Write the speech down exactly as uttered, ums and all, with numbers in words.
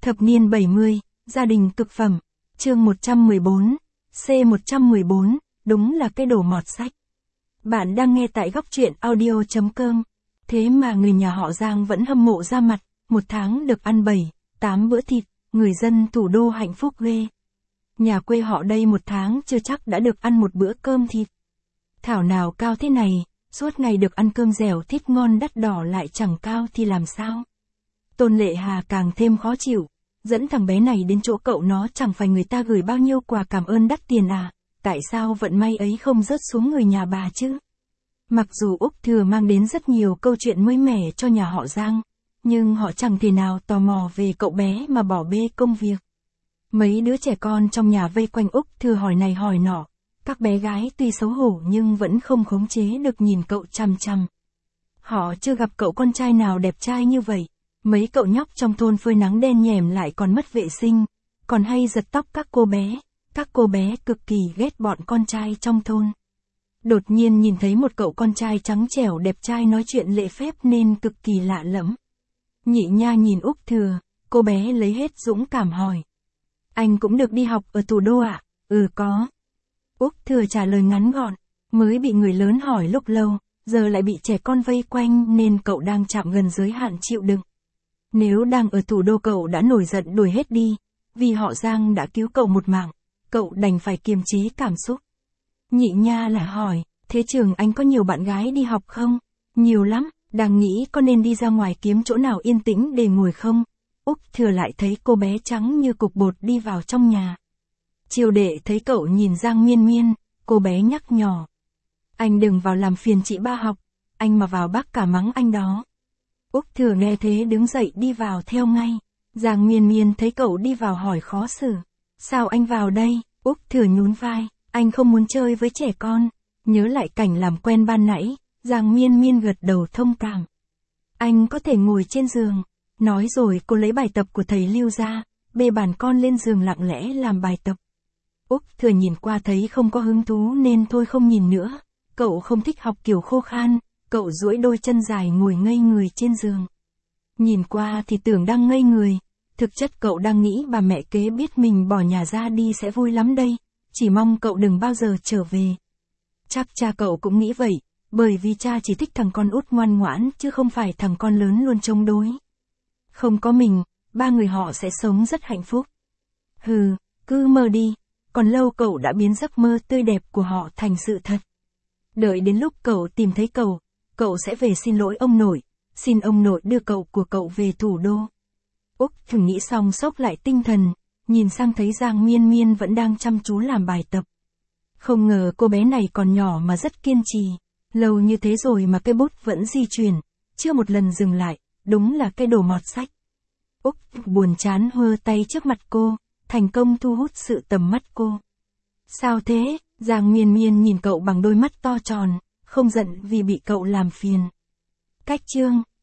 Thập niên bảy mươi, gia đình cực phẩm, chương một trăm mười bốn, C một trăm mười bốn, đúng là cái đồ mọt sách. Bạn đang nghe tại góc truyện audio chấm com. Thế mà người nhà họ Giang vẫn hâm mộ ra mặt, một tháng được ăn bảy, tám bữa thịt, người dân thủ đô hạnh phúc ghê. Nhà quê họ đây một tháng chưa chắc đã được ăn một bữa cơm thịt. Thảo nào cao thế này, suốt ngày được ăn cơm dẻo thịt ngon đắt đỏ lại chẳng cao thì làm sao? Tôn Lệ Hà càng thêm khó chịu, dẫn thằng bé này đến chỗ cậu nó chẳng phải người ta gửi bao nhiêu quà cảm ơn đắt tiền à, tại sao vận may ấy không rớt xuống người nhà bà chứ? Mặc dù Úc Thừa mang đến rất nhiều câu chuyện mới mẻ cho nhà họ Giang, nhưng họ chẳng thể nào tò mò về cậu bé mà bỏ bê công việc. Mấy đứa trẻ con trong nhà vây quanh Úc Thừa hỏi này hỏi nọ, các bé gái tuy xấu hổ nhưng vẫn không khống chế được nhìn cậu chằm chằm. Họ chưa gặp cậu con trai nào đẹp trai như vậy. Mấy cậu nhóc trong thôn phơi nắng đen nhẻm lại còn mất vệ sinh, còn hay giật tóc các cô bé, các cô bé cực kỳ ghét bọn con trai trong thôn. Đột nhiên nhìn thấy một cậu con trai trắng trẻo đẹp trai nói chuyện lễ phép nên cực kỳ lạ lẫm. Nhị Nha nhìn Úc Thừa, cô bé lấy hết dũng cảm hỏi. Anh cũng được đi học ở thủ đô ạ? À? Ừ có. Úc Thừa trả lời ngắn gọn, mới bị người lớn hỏi lúc lâu, giờ lại bị trẻ con vây quanh nên cậu đang chạm gần giới hạn chịu đựng. Nếu đang ở thủ đô cậu đã nổi giận đuổi hết đi, vì họ Giang đã cứu cậu một mạng, cậu đành phải kiềm chế cảm xúc. Nhị Nha lại hỏi, thế trường anh có nhiều bạn gái đi học không? Nhiều lắm, đang nghĩ có nên đi ra ngoài kiếm chỗ nào yên tĩnh để ngồi không? Úc Thừa lại thấy cô bé trắng như cục bột đi vào trong nhà. Triều Đệ thấy cậu nhìn Giang Miên Miên, cô bé nhắc nhỏ. Anh đừng vào làm phiền chị ba học, anh mà vào bác cả mắng anh đó. Úc Thừa nghe thế đứng dậy đi vào theo ngay. Giang Miên Miên thấy cậu đi vào hỏi khó xử. Sao anh vào đây? Úc Thừa nhún vai, anh không muốn chơi với trẻ con. Nhớ lại cảnh làm quen ban nãy, Giang Miên Miên gật đầu thông cảm. Anh có thể ngồi trên giường. Nói rồi cô lấy bài tập của thầy Lưu ra, bê bàn con lên giường lặng lẽ làm bài tập. Úc Thừa nhìn qua thấy không có hứng thú nên thôi không nhìn nữa. Cậu không thích học kiểu khô khan. Cậu duỗi đôi chân dài ngồi ngây người trên giường. Nhìn qua thì tưởng đang ngây người, thực chất cậu đang nghĩ bà mẹ kế biết mình bỏ nhà ra đi sẽ vui lắm đây, chỉ mong cậu đừng bao giờ trở về. Chắc cha cậu cũng nghĩ vậy, bởi vì cha chỉ thích thằng con út ngoan ngoãn chứ không phải thằng con lớn luôn chống đối. Không có mình, ba người họ sẽ sống rất hạnh phúc. Hừ, cứ mơ đi, còn lâu cậu đã biến giấc mơ tươi đẹp của họ thành sự thật. Đợi đến lúc cậu tìm thấy cậu, cậu sẽ về xin lỗi ông nội, xin ông nội đưa cậu của cậu về thủ đô. Úc thử nghĩ xong xốc lại tinh thần, nhìn sang thấy Giang Miên Miên vẫn đang chăm chú làm bài tập. Không ngờ cô bé này còn nhỏ mà rất kiên trì, lâu như thế rồi mà cái bút vẫn di chuyển, chưa một lần dừng lại, đúng là cái đồ mọt sách. Úc buồn chán hơ tay trước mặt cô, thành công thu hút sự tầm mắt cô. Sao thế? Giang Miên Miên nhìn cậu bằng đôi mắt to tròn, không giận vì bị cậu làm phiền. Cách chương